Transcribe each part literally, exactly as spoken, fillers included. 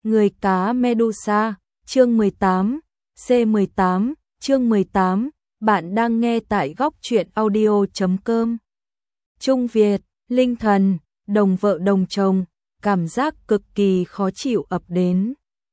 Người cá Medusa, chương mười tám, C mười tám, chương mười tám, bạn đang nghe tại góc truyện audio chấm com. Trung Việt, linh thần, đồng vợ đồng chồng, cảm giác cực kỳ khó chịu ập đến.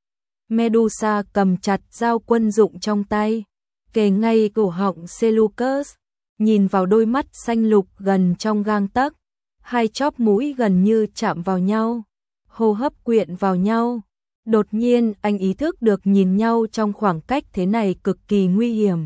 Medusa cầm chặt dao quân dụng trong tay, kề ngay cổ họng Seleucus, nhìn vào đôi mắt xanh lục gần trong gang tấc, hai chóp mũi gần như chạm vào nhau, hô hấp quyện vào nhau. Đột nhiên anh ý thức được nhìn nhau trong khoảng cách thế này cực kỳ nguy hiểm.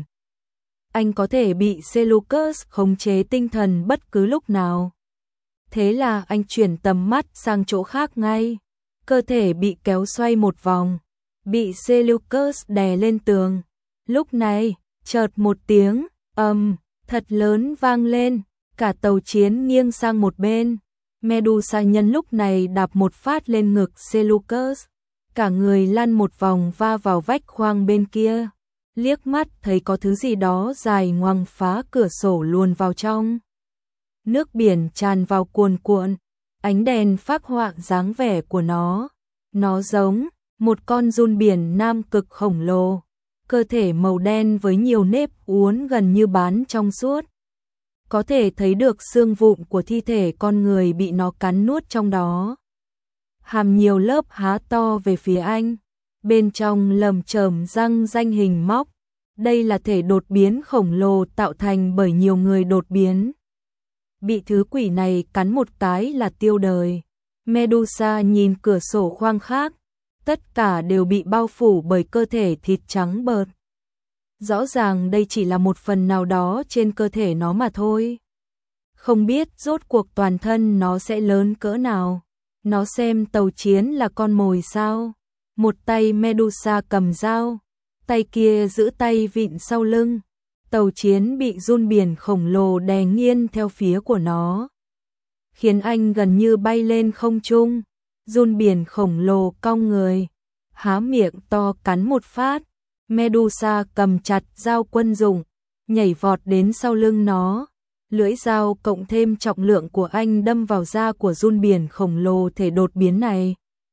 Anh có thể bị Seleucus khống chế tinh thần bất cứ lúc nào. Thế là anh chuyển tầm mắt sang chỗ khác ngay. Cơ thể bị kéo xoay một vòng, bị Seleucus đè lên tường. Lúc này, chợt một tiếng ầm thật lớn vang lên, cả tàu chiến nghiêng sang một bên. Medusa nhân lúc này đạp một phát lên ngực Seleucus, cả người lăn một vòng va vào vách khoang bên kia, liếc mắt thấy có thứ gì đó dài ngoằng phá cửa sổ luồn vào trong. Nước biển tràn vào cuồn cuộn, ánh đèn phác họa dáng vẻ của nó. Nó giống một con giun biển nam cực khổng lồ, cơ thể màu đen với nhiều nếp uốn gần như bán trong suốt. Có thể thấy được xương vụn của thi thể con người bị nó cắn nuốt trong đó. Hàm nhiều lớp há to về phía anh, bên trong lầm chởm răng ranh hình móc. Đây là thể đột biến khổng lồ tạo thành bởi nhiều người đột biến. Bị thứ quỷ này cắn một cái là tiêu đời. Medusa nhìn cửa sổ khoang khác, tất cả đều bị bao phủ bởi cơ thể thịt trắng bợt. Rõ ràng đây chỉ là một phần nào đó trên cơ thể nó mà thôi. Không biết rốt cuộc toàn thân nó sẽ lớn cỡ nào. Nó xem tàu chiến là con mồi sao? Một tay Medusa cầm dao, tay kia giữ tay vịn sau lưng. Tàu chiến bị giun biển khổng lồ đè nghiêng theo phía của nó, khiến anh gần như bay lên không trung. Giun biển khổng lồ cong người, há miệng to cắn một phát. Medusa cầm chặt dao quân dụng, nhảy vọt đến sau lưng nó. Lưỡi dao cộng thêm trọng lượng của anh đâm vào da của giun biển khổng lồ thể đột biến này.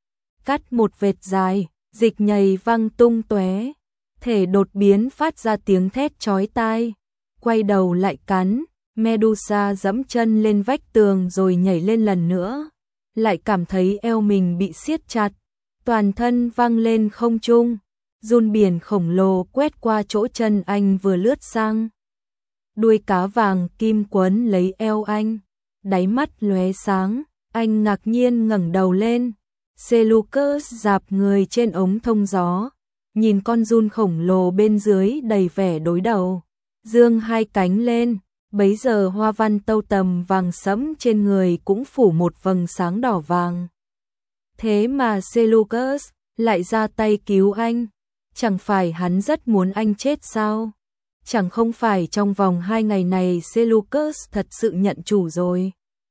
Cắt một vệt dài, dịch nhầy văng tung tóe. Thể đột biến phát ra tiếng thét chói tai, quay đầu lại cắn. Medusa giẫm chân lên vách tường rồi nhảy lên lần nữa, lại cảm thấy eo mình bị siết chặt, toàn thân văng lên không trung. Giun biển khổng lồ quét qua chỗ chân anh vừa lướt sang. Đuôi cá vàng kim quấn lấy eo anh, đáy mắt lóe sáng, anh ngạc nhiên ngẩng đầu lên. Seleucus dạp người trên ống thông gió, nhìn con giun khổng lồ bên dưới đầy vẻ đối đầu, dương hai cánh lên, bấy giờ hoa văn tâu tầm vàng sẫm trên người cũng phủ một vầng sáng đỏ vàng. Thế mà Seleucus lại ra tay cứu anh, chẳng phải hắn rất muốn anh chết sao? Chẳng không phải trong vòng hai ngày này Seleucus thật sự nhận chủ rồi,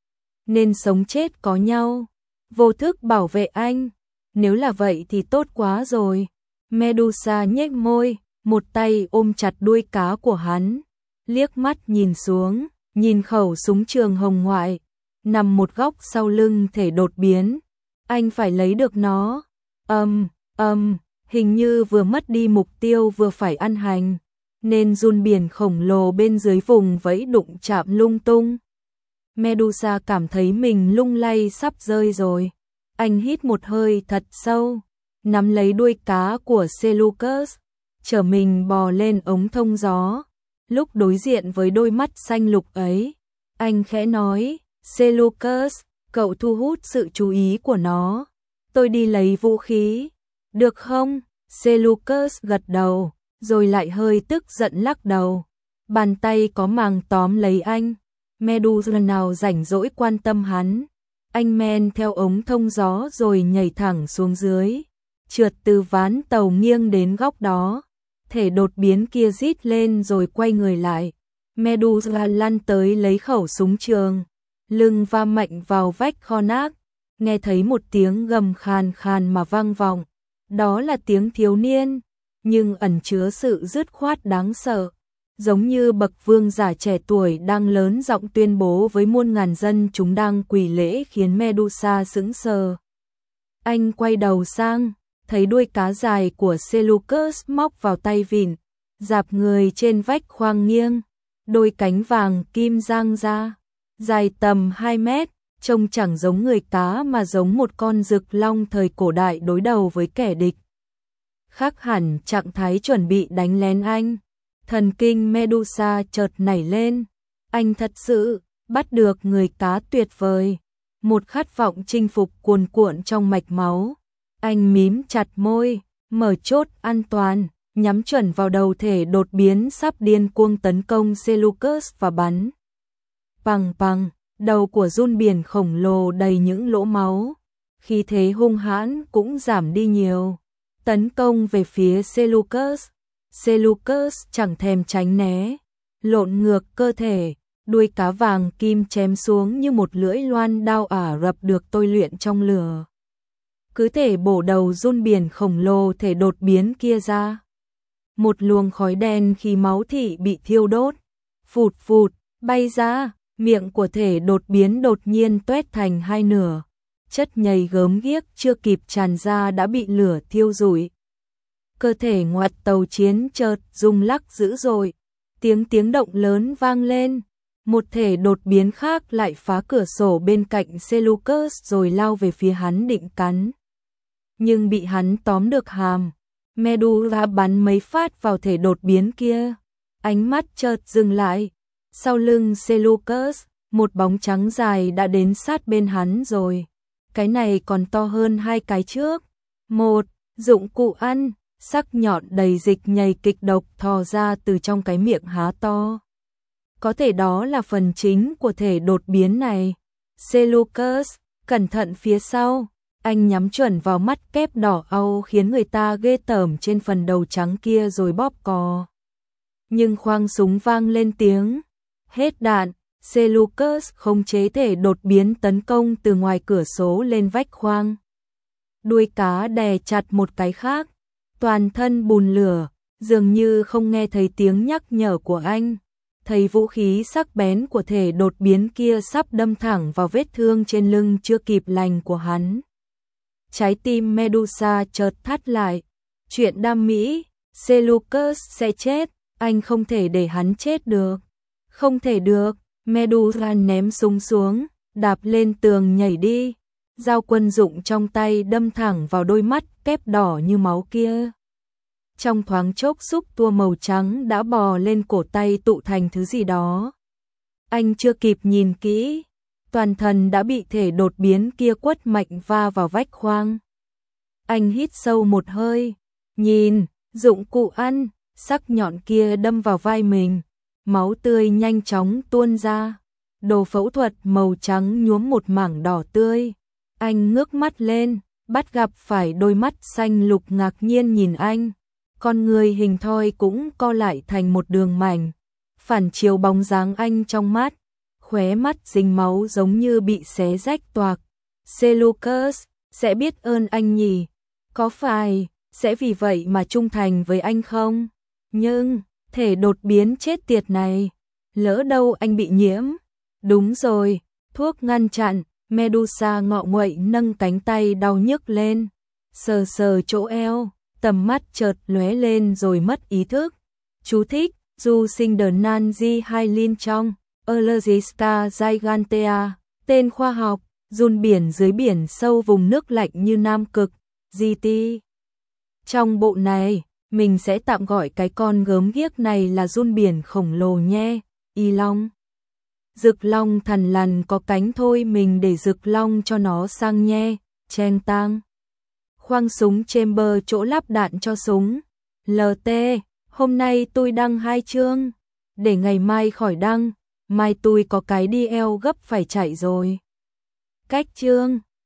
nên sống chết có nhau, vô thức bảo vệ anh. Nếu là vậy thì tốt quá rồi. Medusa nhếch môi, một tay ôm chặt đuôi cá của hắn, liếc mắt nhìn xuống, nhìn khẩu súng trường hồng ngoại, nằm một góc sau lưng thể đột biến. Anh phải lấy được nó. Âm, âm, hình như vừa mất đi mục tiêu vừa phải ăn hành, nên giun biển khổng lồ bên dưới vùng vẫy đụng chạm lung tung. Medusa cảm thấy mình lung lay sắp rơi rồi. Anh hít một hơi thật sâu, nắm lấy đuôi cá của Seleucus, trở mình bò lên ống thông gió. Lúc đối diện với đôi mắt xanh lục ấy, anh khẽ nói, Seleucus, cậu thu hút sự chú ý của nó. Tôi đi lấy vũ khí, được không? Seleucus gật đầu, rồi lại hơi tức giận lắc đầu. Bàn tay có màng tóm lấy anh. Medusa nào rảnh rỗi quan tâm hắn. Anh men theo ống thông gió rồi nhảy thẳng xuống dưới, trượt từ ván tàu nghiêng đến góc đó. Thể đột biến kia rít lên rồi quay người lại. Medusa lăn tới lấy khẩu súng trường, lưng va mạnh vào vách kho nát, nghe thấy một tiếng gầm khàn khàn mà vang vọng. Đó là tiếng thiếu niên, nhưng ẩn chứa sự dứt khoát đáng sợ, giống như bậc vương giả trẻ tuổi đang lớn giọng tuyên bố với muôn ngàn dân chúng đang quỳ lễ, khiến Medusa sững sờ. Anh quay đầu sang, thấy đuôi cá dài của Seleucus móc vào tay vịn, dạp người trên vách khoang nghiêng, đôi cánh vàng kim giang ra, dài tầm hai mét, trông chẳng giống người cá mà giống một con rực long thời cổ đại đối đầu với kẻ địch. Khác hẳn trạng thái chuẩn bị đánh lén anh, thần kinh Medusa chợt nảy lên, anh thật sự bắt được người cá tuyệt vời, một khát vọng chinh phục cuồn cuộn trong mạch máu. Anh mím chặt môi, mở chốt an toàn, nhắm chuẩn vào đầu thể đột biến sắp điên cuồng tấn công Seleucus và bắn. Pằng pằng, đầu của giun biển khổng lồ đầy những lỗ máu, khí thế hung hãn cũng giảm đi nhiều, tấn công về phía Seleucus. Seleucus chẳng thèm tránh né, lộn ngược cơ thể, đuôi cá vàng kim chém xuống như một lưỡi loan đao Ả Rập được tôi luyện trong lửa. Cứ thể bổ đầu giun biển khổng lồ thể đột biến kia ra. Một luồng khói đen khi máu thị bị thiêu đốt, phụt phụt, bay ra, miệng của thể đột biến đột nhiên tuét thành hai nửa. Chất nhầy gớm ghiếc chưa kịp tràn ra đã bị lửa thiêu rụi. Cơ thể ngoặt tàu chiến chợt rung lắc dữ dội, tiếng tiếng động lớn vang lên. Một thể đột biến khác lại phá cửa sổ bên cạnh Seleucus rồi lao về phía hắn định cắn. Nhưng bị hắn tóm được hàm, Medusa bắn mấy phát vào thể đột biến kia. Ánh mắt chợt dừng lại, sau lưng Seleucus, một bóng trắng dài đã đến sát bên hắn rồi. Cái này còn to hơn hai cái trước. Một, dụng cụ ăn, sắc nhọn đầy dịch nhầy kịch độc thò ra từ trong cái miệng há to. Có thể đó là phần chính của thể đột biến này. Seleucus, cẩn thận phía sau, anh nhắm chuẩn vào mắt kép đỏ au khiến người ta ghê tởm trên phần đầu trắng kia rồi bóp cò. Nhưng khoang súng vang lên tiếng. Hết đạn, Seleucus khống chế thể đột biến tấn công từ ngoài cửa sổ lên vách khoang. Đuôi cá đè chặt một cái khác, toàn thân bùn lửa, dường như không nghe thấy tiếng nhắc nhở của anh. Thấy vũ khí sắc bén của thể đột biến kia sắp đâm thẳng vào vết thương trên lưng chưa kịp lành của hắn. Trái tim Medusa chợt thắt lại. Chuyện đam mỹ, Seleucus sẽ chết, anh không thể để hắn chết được. Không thể được, Medusa ném súng xuống, đạp lên tường nhảy đi. Dao quân dụng trong tay đâm thẳng vào đôi mắt kép đỏ như máu kia. Trong thoáng chốc xúc tua màu trắng đã bò lên cổ tay tụ thành thứ gì đó. Anh chưa kịp nhìn kỹ, toàn thân đã bị thể đột biến kia quất mạnh va vào vách khoang. Anh hít sâu một hơi, nhìn, dụng cụ ăn, sắc nhọn kia đâm vào vai mình, máu tươi nhanh chóng tuôn ra. Đồ phẫu thuật màu trắng nhuốm một mảng đỏ tươi. Anh ngước mắt lên, bắt gặp phải đôi mắt xanh lục ngạc nhiên nhìn anh. Con người hình thoi cũng co lại thành một đường mảnh, phản chiếu bóng dáng anh trong mắt, khóe mắt dính máu giống như bị xé rách toạc. Seleucus, sẽ biết ơn anh nhỉ? Có phải, sẽ vì vậy mà trung thành với anh không? Nhưng, thể đột biến chết tiệt này, lỡ đâu anh bị nhiễm. Đúng rồi, thuốc ngăn chặn. Medusa ngọ nguậy nâng cánh tay đau nhức lên, sờ sờ chỗ eo, tầm mắt chợt lóe lên rồi mất ý thức. Chú thích, du sinh the Nanji Hailin trong Allergisca gigantea, tên khoa học, giun biển dưới biển sâu vùng nước lạnh như Nam Cực, giê tê. Trong bộ này, mình sẽ tạm gọi cái con gớm ghiếc này là giun biển khổng lồ nhé, y long. Rực long thằn lằn có cánh thôi mình để rực long cho nó sang nhe, cheng tang. Khoang súng chamber chỗ lắp đạn cho súng. lờ tê, hôm nay tôi đăng hai chương, để ngày mai khỏi đăng, mai tôi có cái đi eo gấp phải chạy rồi. Cách chương